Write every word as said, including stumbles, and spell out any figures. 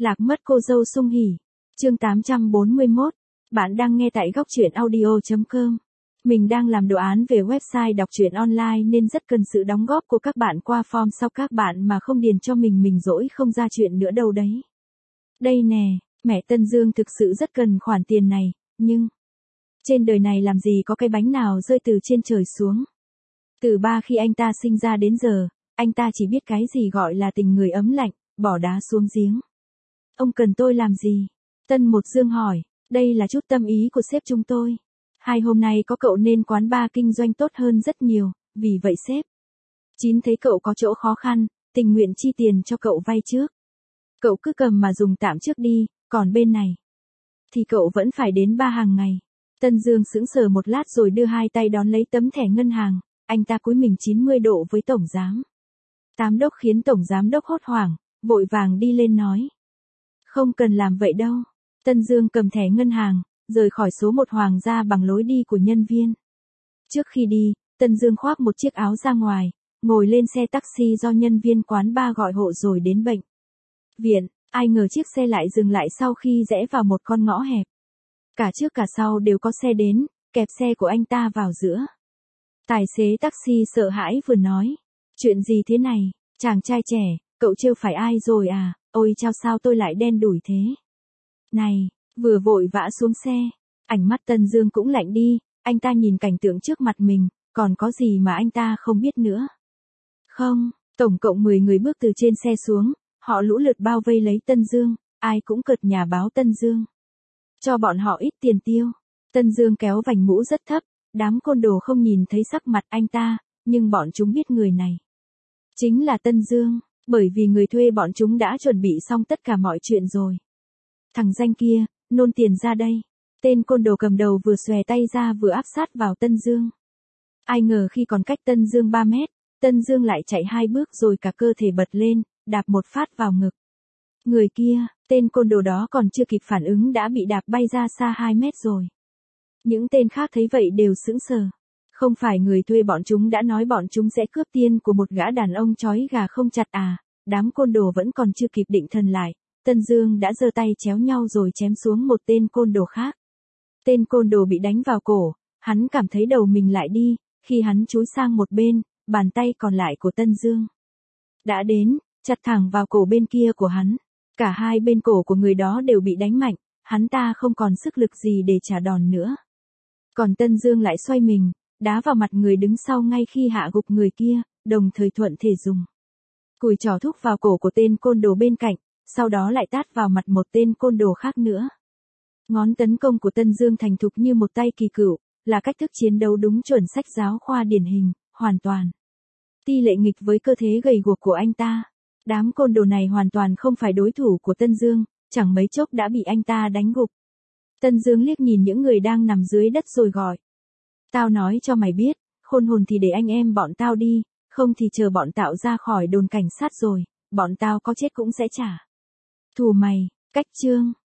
Lạc mất cô dâu sung hỉ. Chương tám trăm bốn mươi mốt. Bạn đang nghe tại góc truyện audio chấm com. Mình đang làm đồ án về website đọc truyện online nên rất cần sự đóng góp của các bạn qua form sau các bạn mà không điền cho mình mình dỗi không ra chuyện nữa đâu đấy. Đây nè, mẹ Tân Dương thực sự rất cần khoản tiền này, nhưng trên đời này làm gì có cái bánh nào rơi từ trên trời xuống. Từ ba khi anh ta sinh ra đến giờ, anh ta chỉ biết cái gì gọi là tình người ấm lạnh, bỏ đá xuống giếng. Ông cần tôi làm gì? Tân Một Dương hỏi, đây là chút tâm ý của sếp chúng tôi. Hai hôm nay có cậu nên quán bar kinh doanh tốt hơn rất nhiều, vì vậy sếp Chín thấy cậu có chỗ khó khăn, tình nguyện chi tiền cho cậu vay trước. Cậu cứ cầm mà dùng tạm trước đi, còn bên này thì cậu vẫn phải đến ba hàng ngày. Tân Dương sững sờ một lát rồi đưa hai tay đón lấy tấm thẻ ngân hàng, anh ta cúi mình chín mươi độ với tổng giám. Tám đốc khiến tổng giám đốc hốt hoảng, vội vàng đi lên nói. Không cần làm vậy đâu. Tân Dương cầm thẻ ngân hàng, rời khỏi số một Hoàng gia bằng lối đi của nhân viên. Trước khi đi, Tân Dương khoác một chiếc áo ra ngoài, ngồi lên xe taxi do nhân viên quán bar gọi hộ rồi đến bệnh viện. Ai ngờ chiếc xe lại dừng lại sau khi rẽ vào một con ngõ hẹp. Cả trước cả sau đều có xe đến, kẹp xe của anh ta vào giữa. Tài xế taxi sợ hãi vừa nói. Chuyện gì thế này, chàng trai trẻ, cậu trêu phải ai rồi à, ôi chao sao tôi lại đen đủi thế. Này, vừa vội vã xuống xe, ánh mắt Tân Dương cũng lạnh đi, anh ta nhìn cảnh tượng trước mặt mình, còn có gì mà anh ta không biết nữa. Không, tổng cộng mười người bước từ trên xe xuống, họ lũ lượt bao vây lấy Tân Dương, ai cũng cợt nhả báo Tân Dương. Cho bọn họ ít tiền tiêu. Tân Dương kéo vành mũ rất thấp, đám côn đồ không nhìn thấy sắc mặt anh ta, nhưng bọn chúng biết người này chính là Tân Dương, bởi vì người thuê bọn chúng đã chuẩn bị xong tất cả mọi chuyện rồi. Thằng danh kia, nôn tiền ra đây. Tên côn đồ cầm đầu vừa xòe tay ra vừa áp sát vào Tân Dương. Ai ngờ khi còn cách Tân Dương ba mét, Tân Dương lại chạy hai bước rồi cả cơ thể bật lên, đạp một phát vào ngực. Người kia, tên côn đồ đó còn chưa kịp phản ứng đã bị đạp bay ra xa hai mét rồi. Những tên khác thấy vậy đều sững sờ. Không phải người thuê bọn chúng đã nói bọn chúng sẽ cướp tiền của một gã đàn ông trói gà không chặt à, đám côn đồ vẫn còn chưa kịp định thần lại. Tân Dương đã giơ tay chéo nhau rồi chém xuống một tên côn đồ khác. Tên côn đồ bị đánh vào cổ, hắn cảm thấy đầu mình lại đi, khi hắn chúi sang một bên, bàn tay còn lại của Tân Dương đã đến, chặt thẳng vào cổ bên kia của hắn. Cả hai bên cổ của người đó đều bị đánh mạnh, hắn ta không còn sức lực gì để trả đòn nữa. Còn Tân Dương lại xoay mình, đá vào mặt người đứng sau ngay khi hạ gục người kia, đồng thời thuận thể dùng cùi trỏ thúc vào cổ của tên côn đồ bên cạnh, sau đó lại tát vào mặt một tên côn đồ khác nữa. Ngón tấn công của Tân Dương thành thục như một tay kỳ cựu, là cách thức chiến đấu đúng chuẩn sách giáo khoa điển hình, hoàn toàn tỷ lệ nghịch với cơ thể gầy guộc của anh ta. Đám côn đồ này hoàn toàn không phải đối thủ của Tân Dương, chẳng mấy chốc đã bị anh ta đánh gục. Tân Dương liếc nhìn những người đang nằm dưới đất rồi gọi. Tao nói cho mày biết, khôn hồn thì để anh em bọn tao đi, không thì chờ bọn tao ra khỏi đồn cảnh sát rồi, bọn tao có chết cũng sẽ trả thù mày. Cách chương